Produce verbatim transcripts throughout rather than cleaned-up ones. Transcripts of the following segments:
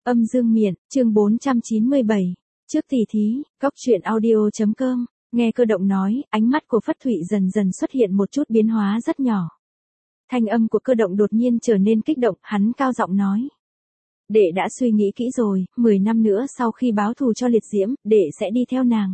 Âm dương miện, chương bốn trăm chín mươi bảy. Trước tỷ thí, cóc truyện audio chấm com, nghe Cơ Động nói, ánh mắt của Phất Thụy dần dần xuất hiện một chút biến hóa rất nhỏ. Thanh âm của Cơ Động đột nhiên trở nên kích động, hắn cao giọng nói. Đệ đã suy nghĩ kỹ rồi, mười năm nữa sau khi báo thù cho Liệt Diễm, đệ sẽ đi theo nàng.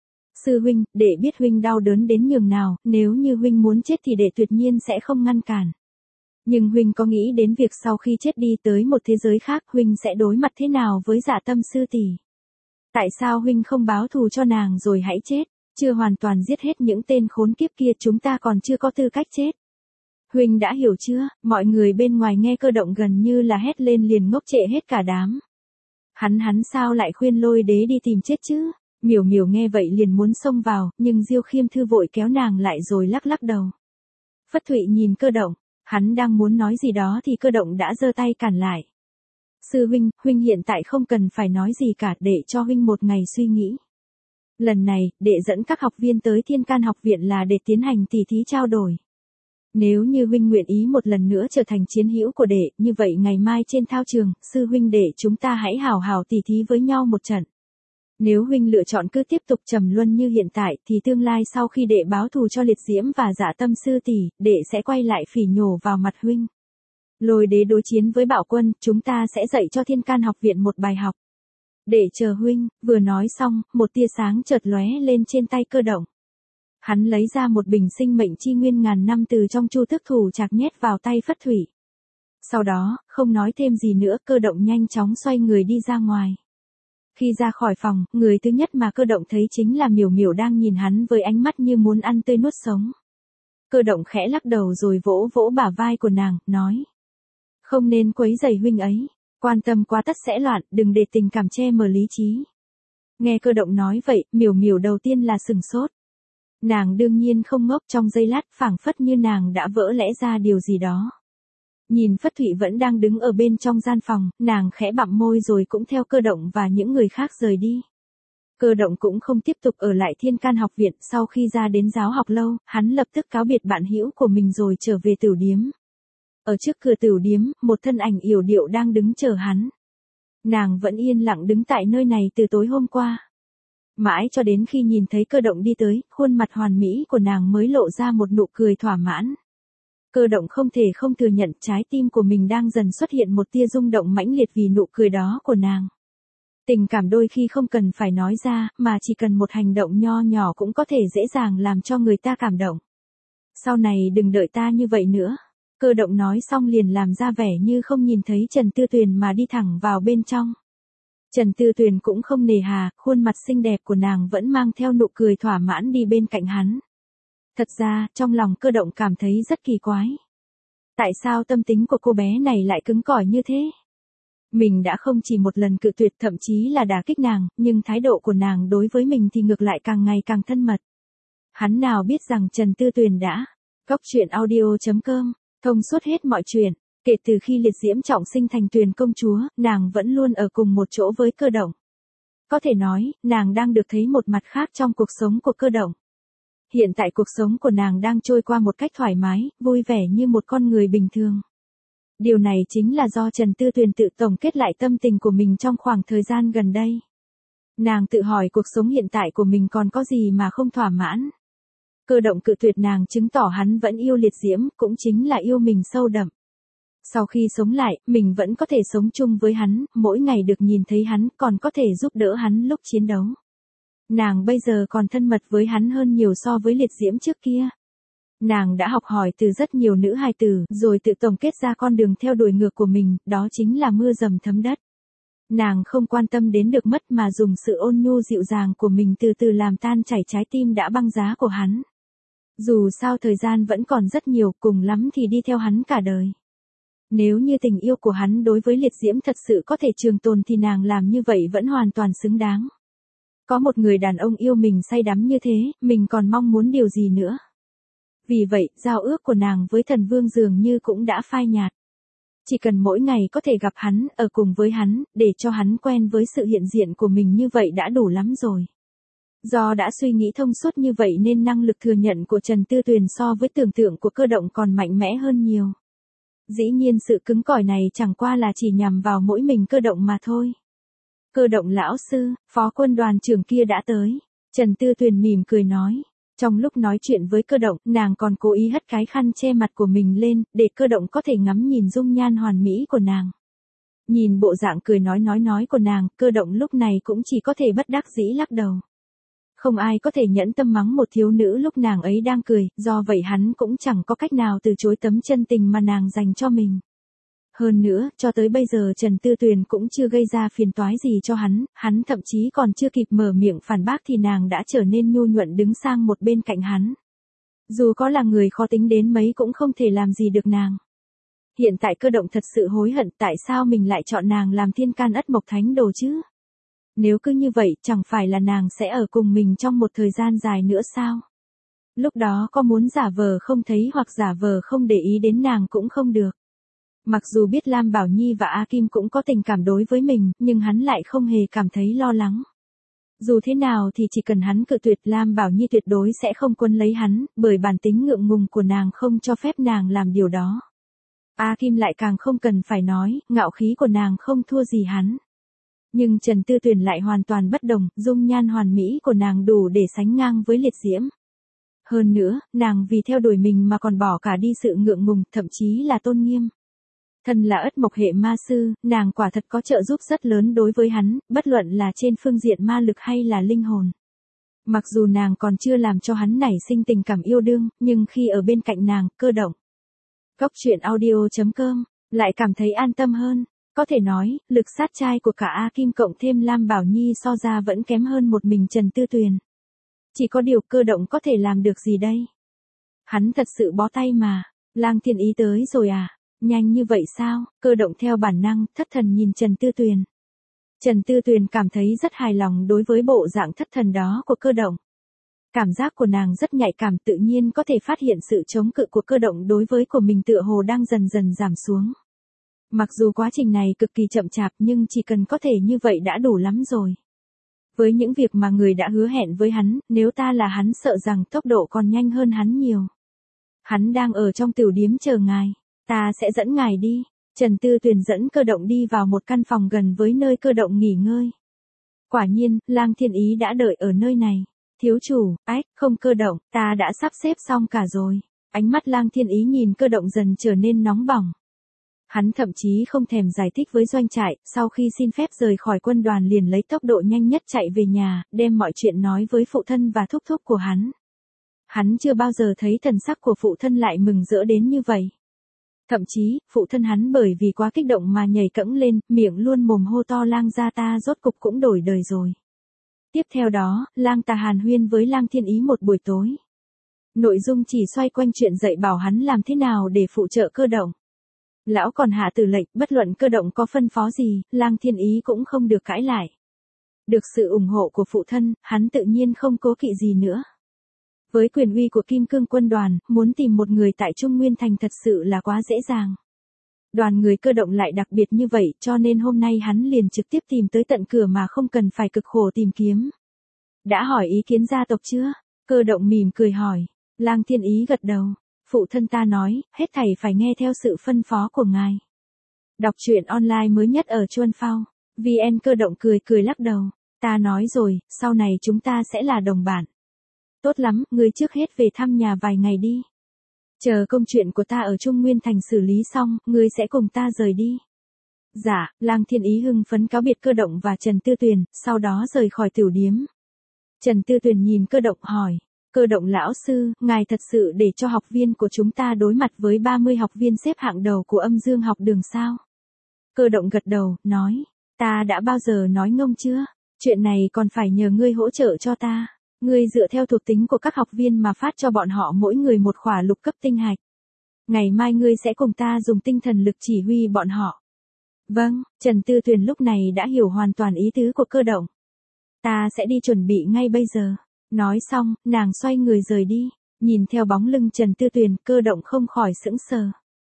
Sư huynh, đệ biết huynh đau đớn đến nhường nào, nếu như huynh muốn chết thì đệ tuyệt nhiên sẽ không ngăn cản. Nhưng huynh có nghĩ đến việc sau khi chết đi tới một thế giới khác huynh sẽ đối mặt thế nào với Dạ Tâm sư tỷ? Tại sao huynh không báo thù cho nàng rồi hãy chết, chưa hoàn toàn giết hết những tên khốn kiếp kia chúng ta còn chưa có tư cách chết. Huynh đã hiểu chưa? Mọi người bên ngoài nghe Cơ Động gần như là hét lên liền ngốc trệ hết cả đám. Hắn hắn sao lại khuyên Lôi Đế đi tìm chết chứ? Miểu Miểu nghe vậy liền muốn xông vào, nhưng Diêu Khiêm Thư vội kéo nàng lại rồi lắc lắc đầu. Phất Thụy nhìn Cơ Động, hắn đang muốn nói gì đó thì Cơ Động đã giơ tay cản lại. Sư huynh, huynh hiện tại không cần phải nói gì cả, để cho huynh một ngày suy nghĩ. Lần này, đệ dẫn các học viên tới Thiên Can học viện là để tiến hành tỷ thí trao đổi. Nếu như huynh nguyện ý một lần nữa trở thành chiến hữu của đệ, như vậy ngày mai trên thao trường, sư huynh đệ chúng ta hãy hào hào tỷ thí với nhau một trận. Nếu huynh lựa chọn cứ tiếp tục trầm luân như hiện tại, thì tương lai sau khi đệ báo thù cho Liệt Diễm và Dạ Tâm sư tỷ, đệ sẽ quay lại phỉ nhổ vào mặt huynh. Lôi Đế đối chiến với Bạo Quân, chúng ta sẽ dạy cho Thiên Can học viện một bài học. Để chờ huynh. Vừa nói xong, một tia sáng chợt lóe lên trên tay Cơ Động. Hắn lấy ra một bình sinh mệnh chi nguyên ngàn năm từ trong chu tước thủ trạc nhét vào tay Phất Thụy. Sau đó, không nói thêm gì nữa, Cơ Động nhanh chóng xoay người đi ra ngoài. Khi ra khỏi phòng, người thứ nhất mà Cơ Động thấy chính là Miểu Miểu đang nhìn hắn với ánh mắt như muốn ăn tươi nuốt sống. Cơ Động khẽ lắc đầu rồi vỗ vỗ bả vai của nàng, nói. Không nên quấy rầy huynh ấy, quan tâm quá tất sẽ loạn, đừng để tình cảm che mờ lý trí. Nghe Cơ Động nói vậy, Miểu Miểu đầu tiên là sừng sốt. Nàng đương nhiên không ngốc, trong giây lát phảng phất như nàng đã vỡ lẽ ra điều gì đó. Nhìn Phất Thụy vẫn đang đứng ở bên trong gian phòng, nàng khẽ bặm môi rồi cũng theo Cơ Động và những người khác rời đi. Cơ Động cũng không tiếp tục ở lại Thiên Can học viện, sau khi ra đến giáo học lâu, hắn lập tức cáo biệt bạn hữu của mình rồi trở về tửu điếm. Ở trước cửa tửu điếm, một thân ảnh yểu điệu đang đứng chờ hắn. Nàng vẫn yên lặng đứng tại nơi này từ tối hôm qua. Mãi cho đến khi nhìn thấy Cơ Động đi tới, khuôn mặt hoàn mỹ của nàng mới lộ ra một nụ cười thỏa mãn. Cơ Động không thể không thừa nhận trái tim của mình đang dần xuất hiện một tia rung động mãnh liệt vì nụ cười đó của nàng. Tình cảm đôi khi không cần phải nói ra, mà chỉ cần một hành động nho nhỏ cũng có thể dễ dàng làm cho người ta cảm động. Sau này đừng đợi ta như vậy nữa. Cơ Động nói xong liền làm ra vẻ như không nhìn thấy Trần Tư Tuyền mà đi thẳng vào bên trong. Trần Tư Tuyền cũng không nề hà, khuôn mặt xinh đẹp của nàng vẫn mang theo nụ cười thỏa mãn đi bên cạnh hắn. Thật ra, trong lòng Cơ Động cảm thấy rất kỳ quái. Tại sao tâm tính của cô bé này lại cứng cỏi như thế? Mình đã không chỉ một lần cự tuyệt, thậm chí là đả kích nàng, nhưng thái độ của nàng đối với mình thì ngược lại càng ngày càng thân mật. Hắn nào biết rằng Trần Tư Tuyền đã cóc truyện audio chấm com, thông suốt hết mọi chuyện. Kể từ khi Liệt Diễm trọng sinh thành Tuyền công chúa, nàng vẫn luôn ở cùng một chỗ với Cơ Động. Có thể nói, nàng đang được thấy một mặt khác trong cuộc sống của Cơ Động. Hiện tại cuộc sống của nàng đang trôi qua một cách thoải mái, vui vẻ như một con người bình thường. Điều này chính là do Trần Tư Tuyền tự tổng kết lại tâm tình của mình trong khoảng thời gian gần đây. Nàng tự hỏi cuộc sống hiện tại của mình còn có gì mà không thỏa mãn. Cơ Động cự tuyệt nàng chứng tỏ hắn vẫn yêu Liệt Diễm, cũng chính là yêu mình sâu đậm. Sau khi sống lại, mình vẫn có thể sống chung với hắn, mỗi ngày được nhìn thấy hắn, còn có thể giúp đỡ hắn lúc chiến đấu. Nàng bây giờ còn thân mật với hắn hơn nhiều so với Liệt Diễm trước kia. Nàng đã học hỏi từ rất nhiều nữ hài tử, rồi tự tổng kết ra con đường theo đuổi ngược của mình, đó chính là mưa dầm thấm đất. Nàng không quan tâm đến được mất mà dùng sự ôn nhu dịu dàng của mình từ từ làm tan chảy trái tim đã băng giá của hắn. Dù sao thời gian vẫn còn rất nhiều, cùng lắm thì đi theo hắn cả đời. Nếu như tình yêu của hắn đối với Liệt Diễm thật sự có thể trường tồn thì nàng làm như vậy vẫn hoàn toàn xứng đáng. Có một người đàn ông yêu mình say đắm như thế, mình còn mong muốn điều gì nữa. Vì vậy, giao ước của nàng với Thần Vương dường như cũng đã phai nhạt. Chỉ cần mỗi ngày có thể gặp hắn, ở cùng với hắn, để cho hắn quen với sự hiện diện của mình như vậy đã đủ lắm rồi. Do đã suy nghĩ thông suốt như vậy nên năng lực thừa nhận của Trần Tư Tuyền so với tưởng tượng của Cơ Động còn mạnh mẽ hơn nhiều. Dĩ nhiên sự cứng cỏi này chẳng qua là chỉ nhằm vào mỗi mình Cơ Động mà thôi. Cơ Động lão sư, phó quân đoàn trưởng kia đã tới. Trần Tư Tuyền mỉm cười nói. Trong lúc nói chuyện với Cơ Động, nàng còn cố ý hất cái khăn che mặt của mình lên, để Cơ Động có thể ngắm nhìn dung nhan hoàn mỹ của nàng. Nhìn bộ dạng cười nói nói nói của nàng, Cơ Động lúc này cũng chỉ có thể bất đắc dĩ lắc đầu. Không ai có thể nhẫn tâm mắng một thiếu nữ lúc nàng ấy đang cười, do vậy hắn cũng chẳng có cách nào từ chối tấm chân tình mà nàng dành cho mình. Hơn nữa, cho tới bây giờ Trần Tư Tuyền cũng chưa gây ra phiền toái gì cho hắn, hắn thậm chí còn chưa kịp mở miệng phản bác thì nàng đã trở nên nhu nhuận đứng sang một bên cạnh hắn. Dù có là người khó tính đến mấy cũng không thể làm gì được nàng. Hiện tại Cơ Động thật sự hối hận tại sao mình lại chọn nàng làm thiên can ất mộc thánh đồ chứ? Nếu cứ như vậy chẳng phải là nàng sẽ ở cùng mình trong một thời gian dài nữa sao? Lúc đó có muốn giả vờ không thấy hoặc giả vờ không để ý đến nàng cũng không được. Mặc dù biết Lam Bảo Nhi và A Kim cũng có tình cảm đối với mình, nhưng hắn lại không hề cảm thấy lo lắng. Dù thế nào thì chỉ cần hắn cự tuyệt Lam Bảo Nhi tuyệt đối sẽ không quấn lấy hắn, bởi bản tính ngượng ngùng của nàng không cho phép nàng làm điều đó. A Kim lại càng không cần phải nói, ngạo khí của nàng không thua gì hắn. Nhưng Trần Tư Tuyền lại hoàn toàn bất đồng, dung nhan hoàn mỹ của nàng đủ để sánh ngang với liệt diễm. Hơn nữa, nàng vì theo đuổi mình mà còn bỏ cả đi sự ngượng ngùng, thậm chí là tôn nghiêm. Thân là ất mộc hệ ma sư, nàng quả thật có trợ giúp rất lớn đối với hắn, bất luận là trên phương diện ma lực hay là linh hồn. Mặc dù nàng còn chưa làm cho hắn nảy sinh tình cảm yêu đương, nhưng khi ở bên cạnh nàng, Cơ Động. Góc truyện audio chấm com, lại cảm thấy an tâm hơn. Có thể nói, lực sát trai của cả A Kim cộng thêm Lam Bảo Nhi so ra vẫn kém hơn một mình Trần Tư Tuyền. Chỉ có điều Cơ Động có thể làm được gì đây? Hắn thật sự bó tay mà. Lang Thiên Ý tới rồi à? Nhanh như vậy sao? Cơ Động theo bản năng, thất thần nhìn Trần Tư Tuyền. Trần Tư Tuyền cảm thấy rất hài lòng đối với bộ dạng thất thần đó của Cơ Động. Cảm giác của nàng rất nhạy cảm, tự nhiên có thể phát hiện sự chống cự của Cơ Động đối với của mình tựa hồ đang dần dần giảm xuống. Mặc dù quá trình này cực kỳ chậm chạp nhưng chỉ cần có thể như vậy đã đủ lắm rồi. Với những việc mà người đã hứa hẹn với hắn, nếu ta là hắn sợ rằng tốc độ còn nhanh hơn hắn nhiều. Hắn đang ở trong tiểu điếm chờ ngài, ta sẽ dẫn ngài đi. Trần Tư Tuyền dẫn Cơ Động đi vào một căn phòng gần với nơi Cơ Động nghỉ ngơi. Quả nhiên, Lang Thiên Ý đã đợi ở nơi này. Thiếu chủ, ách, không Cơ Động, ta đã sắp xếp xong cả rồi. Ánh mắt Lang Thiên Ý nhìn Cơ Động dần trở nên nóng bỏng. Hắn thậm chí không thèm giải thích với doanh trại, sau khi xin phép rời khỏi quân đoàn liền lấy tốc độ nhanh nhất chạy về nhà, đem mọi chuyện nói với phụ thân và thúc thúc của hắn. Hắn chưa bao giờ thấy thần sắc của phụ thân lại mừng rỡ đến như vậy. Thậm chí, phụ thân hắn bởi vì quá kích động mà nhảy cẫng lên, miệng luôn mồm hô to Lang gia ta rốt cục cũng đổi đời rồi. Tiếp theo đó, Lang ta hàn huyên với Lang Thiên Ý một buổi tối. Nội dung chỉ xoay quanh chuyện dạy bảo hắn làm thế nào để phụ trợ Cơ Động. Lão còn hạ tử lệnh, bất luận Cơ Động có phân phó gì, Lang Thiên Ý cũng không được cãi lại. Được sự ủng hộ của phụ thân, hắn tự nhiên không cố kỵ gì nữa. Với quyền uy của Kim Cương quân đoàn, muốn tìm một người tại Trung Nguyên Thành thật sự là quá dễ dàng. Đoàn người Cơ Động lại đặc biệt như vậy, cho nên hôm nay hắn liền trực tiếp tìm tới tận cửa mà không cần phải cực khổ tìm kiếm. Đã hỏi ý kiến gia tộc chưa? Cơ Động mỉm cười hỏi. Lang Thiên Ý gật đầu. Phụ thân ta nói, hết thảy phải nghe theo sự phân phó của ngài. Đọc truyện online mới nhất ở Chuan Phao. vê en Cơ Động cười cười lắc đầu. Ta nói rồi, sau này chúng ta sẽ là đồng bạn. Tốt lắm, ngươi trước hết về thăm nhà vài ngày đi. Chờ công chuyện của ta ở Trung Nguyên Thành xử lý xong, ngươi sẽ cùng ta rời đi. Dạ, Lang Thiên Ý hưng phấn cáo biệt Cơ Động và Trần Tư Tuyền, sau đó rời khỏi tiểu điếm. Trần Tư Tuyền nhìn Cơ Động hỏi. Cơ Động lão sư, ngài thật sự để cho học viên của chúng ta đối mặt với ba mươi học viên xếp hạng đầu của âm dương học đường sao? Cơ Động gật đầu, nói. Ta đã bao giờ nói ngông chưa? Chuyện này còn phải nhờ ngươi hỗ trợ cho ta. Ngươi dựa theo thuộc tính của các học viên mà phát cho bọn họ mỗi người một khỏa lục cấp tinh hạch. Ngày mai ngươi sẽ cùng ta dùng tinh thần lực chỉ huy bọn họ. Vâng, Trần Tư Tuyền lúc này đã hiểu hoàn toàn ý tứ của Cơ Động. Ta sẽ đi chuẩn bị ngay bây giờ. Nói xong, nàng xoay người rời đi. Nhìn theo bóng lưng Trần Tư Tuyền, Cơ Động không khỏi sững sờ.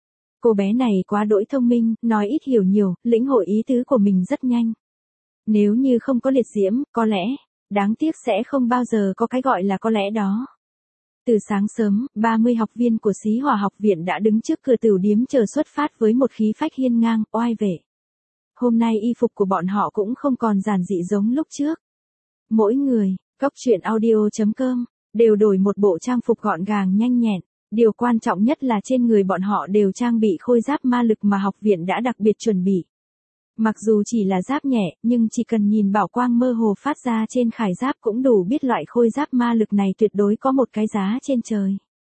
Cô bé này quá đỗi thông minh, nói ít hiểu nhiều, lĩnh hội ý tứ của mình rất nhanh. Nếu như không có liệt diễm, có lẽ, đáng tiếc sẽ không bao giờ có cái gọi là có lẽ đó. Từ sáng sớm, ba mươi học viên của Xí Hòa học viện đã đứng trước cửa tửu điếm chờ xuất phát với một khí phách hiên ngang, oai vệ. Hôm nay y phục của bọn họ cũng không còn giản dị giống lúc trước. Mỗi người, Cốc truyện audio chấm com, đều đổi một bộ trang phục gọn gàng nhanh nhẹn. Điều quan trọng nhất là trên người bọn họ đều trang bị khôi giáp ma lực mà học viện đã đặc biệt chuẩn bị. Mặc dù chỉ là giáp nhẹ, nhưng chỉ cần nhìn bảo quang mơ hồ phát ra trên khải giáp cũng đủ biết loại khôi giáp ma lực này tuyệt đối có một cái giá trên trời.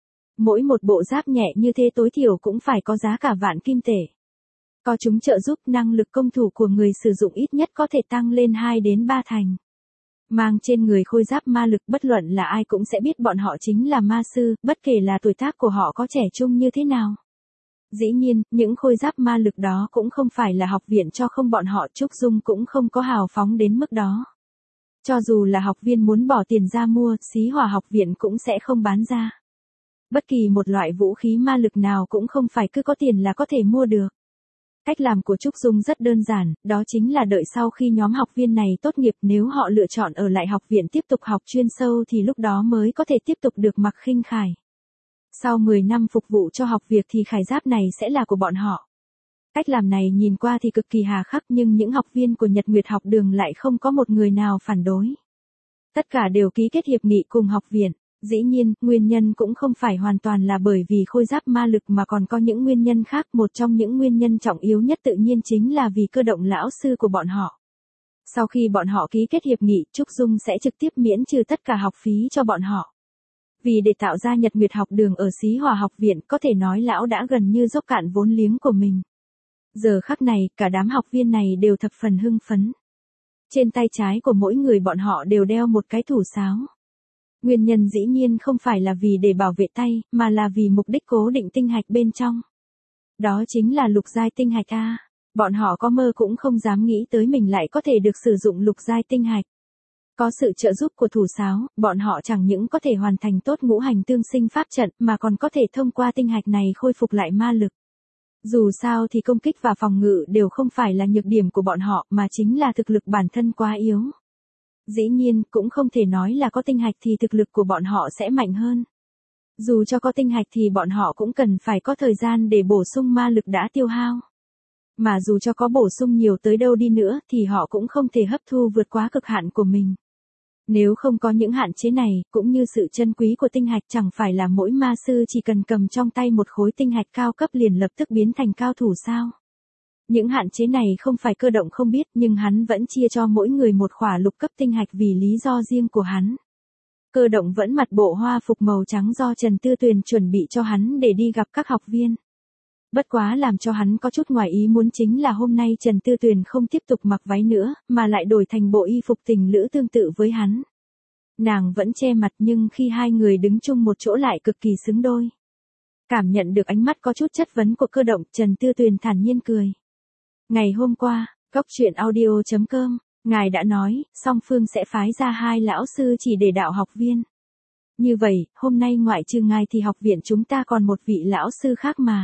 Mỗi một bộ giáp nhẹ như thế tối thiểu cũng phải có giá cả vạn kim tệ. Có chúng trợ giúp năng lực công thủ của người sử dụng ít nhất có thể tăng lên hai đến ba thành. Mang trên người khôi giáp ma lực bất luận là ai cũng sẽ biết bọn họ chính là ma sư, bất kể là tuổi tác của họ có trẻ trung như thế nào. Dĩ nhiên, những khôi giáp ma lực đó cũng không phải là học viện cho không bọn họ, Trúc Dung cũng không có hào phóng đến mức đó. Cho dù là học viên muốn bỏ tiền ra mua, Xí Hòa học viện cũng sẽ không bán ra. Bất kỳ một loại vũ khí ma lực nào cũng không phải cứ có tiền là có thể mua được. Cách làm của Trúc Dung rất đơn giản, đó chính là đợi sau khi nhóm học viên này tốt nghiệp, nếu họ lựa chọn ở lại học viện tiếp tục học chuyên sâu thì lúc đó mới có thể tiếp tục được mặc khinh khải. Sau mười năm phục vụ cho học việc thì khải giáp này sẽ là của bọn họ. Cách làm này nhìn qua thì cực kỳ hà khắc, nhưng những học viên của Nhật Nguyệt học đường lại không có một người nào phản đối. Tất cả đều ký kết hiệp nghị cùng học viện. Dĩ nhiên, nguyên nhân cũng không phải hoàn toàn là bởi vì khôi giáp ma lực mà còn có những nguyên nhân khác. Một trong những nguyên nhân trọng yếu nhất tự nhiên chính là vì Cơ Động lão sư của bọn họ. Sau khi bọn họ ký kết hiệp nghị, Trúc Dung sẽ trực tiếp miễn trừ tất cả học phí cho bọn họ. Vì để tạo ra Nhật Nguyệt học đường ở Xí Hòa học viện, có thể nói lão đã gần như dốc cạn vốn liếng của mình. Giờ khắc này, cả đám học viên này đều thập phần hưng phấn. Trên tay trái của mỗi người bọn họ đều đeo một cái thủ sáo. Nguyên nhân dĩ nhiên không phải là vì để bảo vệ tay, mà là vì mục đích cố định tinh hạch bên trong. Đó chính là lục giai tinh hạch A. Bọn họ có mơ cũng không dám nghĩ tới mình lại có thể được sử dụng lục giai tinh hạch. Có sự trợ giúp của thủ sáo, bọn họ chẳng những có thể hoàn thành tốt ngũ hành tương sinh pháp trận mà còn có thể thông qua tinh hạch này khôi phục lại ma lực. Dù sao thì công kích và phòng ngự đều không phải là nhược điểm của bọn họ mà chính là thực lực bản thân quá yếu. Dĩ nhiên, cũng không thể nói là có tinh hạch thì thực lực của bọn họ sẽ mạnh hơn. Dù cho có tinh hạch thì bọn họ cũng cần phải có thời gian để bổ sung ma lực đã tiêu hao. Mà dù cho có bổ sung nhiều tới đâu đi nữa thì họ cũng không thể hấp thu vượt quá cực hạn của mình. Nếu không có những hạn chế này, cũng như sự chân quý của tinh hạch, chẳng phải là mỗi ma sư chỉ cần cầm trong tay một khối tinh hạch cao cấp liền lập tức biến thành cao thủ sao? Những hạn chế này không phải Cơ Động không biết, nhưng hắn vẫn chia cho mỗi người một khỏa lục cấp tinh hạch vì lý do riêng của hắn. Cơ Động vẫn mặc bộ hoa phục màu trắng do Trần Tư Tuyền chuẩn bị cho hắn để đi gặp các học viên. Bất quá làm cho hắn có chút ngoài ý muốn chính là hôm nay Trần Tư Tuyền không tiếp tục mặc váy nữa, mà lại đổi thành bộ y phục tình lữ tương tự với hắn. Nàng vẫn che mặt nhưng khi hai người đứng chung một chỗ lại cực kỳ xứng đôi. Cảm nhận được ánh mắt có chút chất vấn của Cơ Động, Trần Tư Tuyền thản nhiên cười. Ngày hôm qua, Cốc truyện audio chấm com, ngài đã nói, song phương sẽ phái ra hai lão sư chỉ để đạo học viên. Như vậy, hôm nay ngoại trừ ngài thì học viện chúng ta còn một vị lão sư khác mà.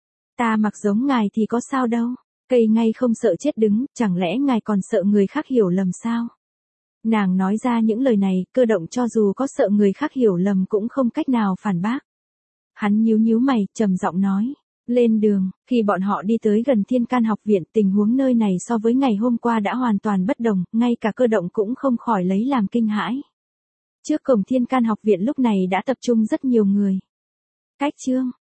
Ta mặc giống ngài thì có sao đâu, cây ngay không sợ chết đứng, chẳng lẽ ngài còn sợ người khác hiểu lầm sao? Nàng nói ra những lời này, Cơ Động cho dù có sợ người khác hiểu lầm cũng không cách nào phản bác. Hắn nhíu nhíu mày, trầm giọng nói. Lên đường, khi bọn họ đi tới gần Thiên Can học viện, tình huống nơi này so với ngày hôm qua đã hoàn toàn bất đồng, ngay cả Cơ Động cũng không khỏi lấy làm kinh hãi. Trước cổng Thiên Can học viện lúc này đã tập trung rất nhiều người. Cách chương